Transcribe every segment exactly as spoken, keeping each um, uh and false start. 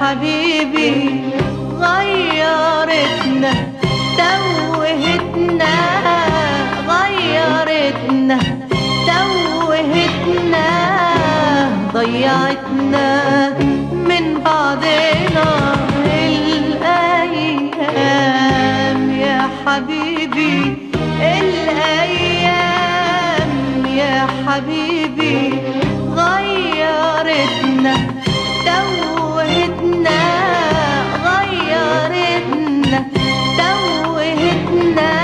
حبيبي غيرتنا توهتنا غيرتنا توهتنا ضيعتنا من بعضنا الأيام يا حبيبي الأيام يا حبيبي غيرتنا توهتنا غيرتنا توهتنا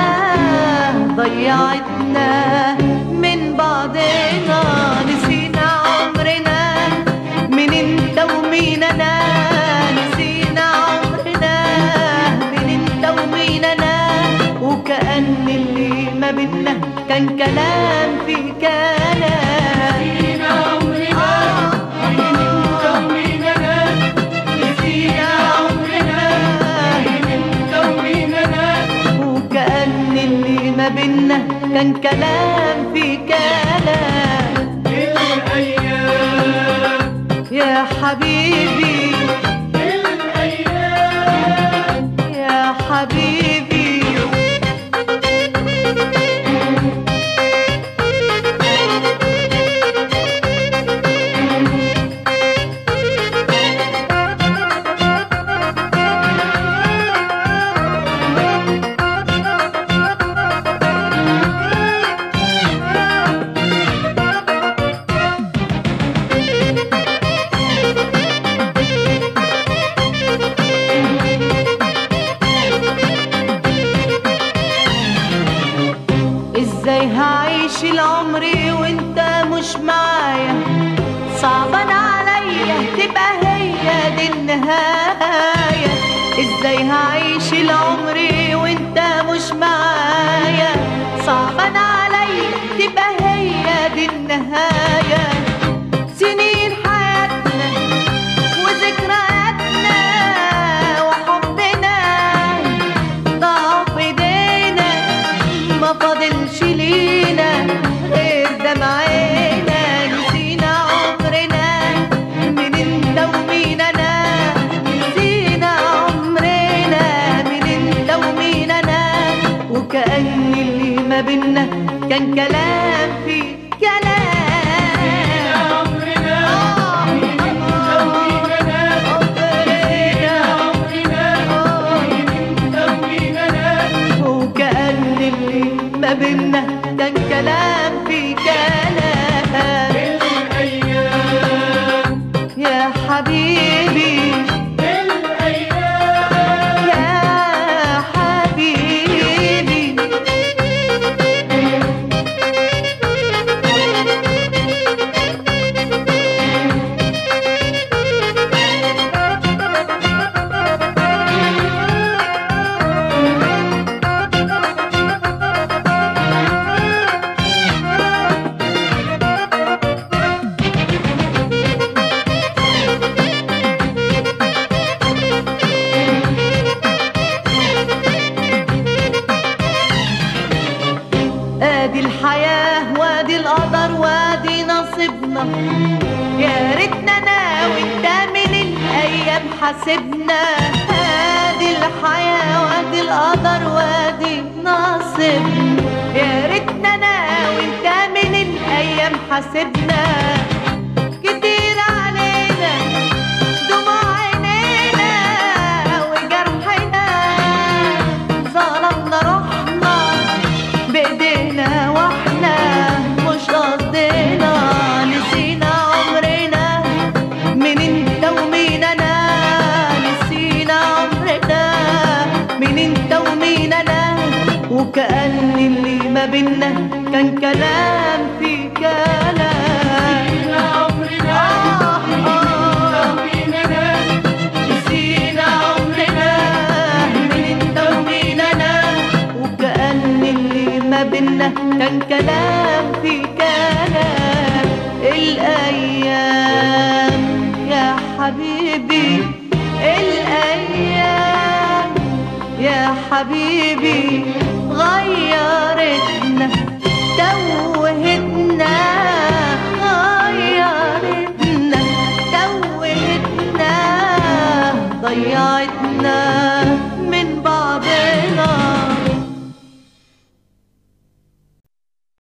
ضيعتنا من بعضنا نسينا عمرنا من انت ومين انا نسينا عمرنا من انت ومين انا وكأن اللي ما بينا كان كلام في كلام نسينا عمرنا من انت ومين انا نسينا عمرنا من انت ومين انا وكأن اللي ما بينا كان كلام في كلام الأيام يا حبيبي الأيام يا حبيبي ازاي هعيش العمر وانت مش معايا صعبان عليا تبقى هي دي النهاية ازاي هعيش العمر وانت مش معايا صعبان عليا تبقى هي دي النهاية سنين حياتنا وذكرياتنا وحبنا ضاعوا في ايدينا ما فاضلش لينا غير دمعنا نسينا عمرنا من انت ومين انا نسينا عمرنا من انت ومين انا وكأن اللي ما بينا كان كلام في كلام عمرنا من انت ومين انا نسينا عمرنا من انت ومين انا وكأن اللي ما بينا كان كلام في كلام الأيام يا حبيبي الأيام يا حبيبي ادي الحياة وادي القدر وادي نصيبنا يا ريتنا انا وانت من الايام حاسبنا ادي الحياة وادي القدر وادي نصيبنا يا ريتنا انا وانت من الايام حاسبنا كتير علينا دموع عينينا وجرحنا ظلمنا روحنا بايدينا واحنا مش قصدنا نسينا عمرنا من انت ومين انا نسينا عمرنا من انت ومين انا وكأن اللي ما بينا كان كلام في كلام نسينا عمرنا من انت ومين انا نسينا عمرنا من انت ومين انا وكأن اللي ما بينا كان كلام في كلام الأيام يا حبيبي الأيام يا حبيبي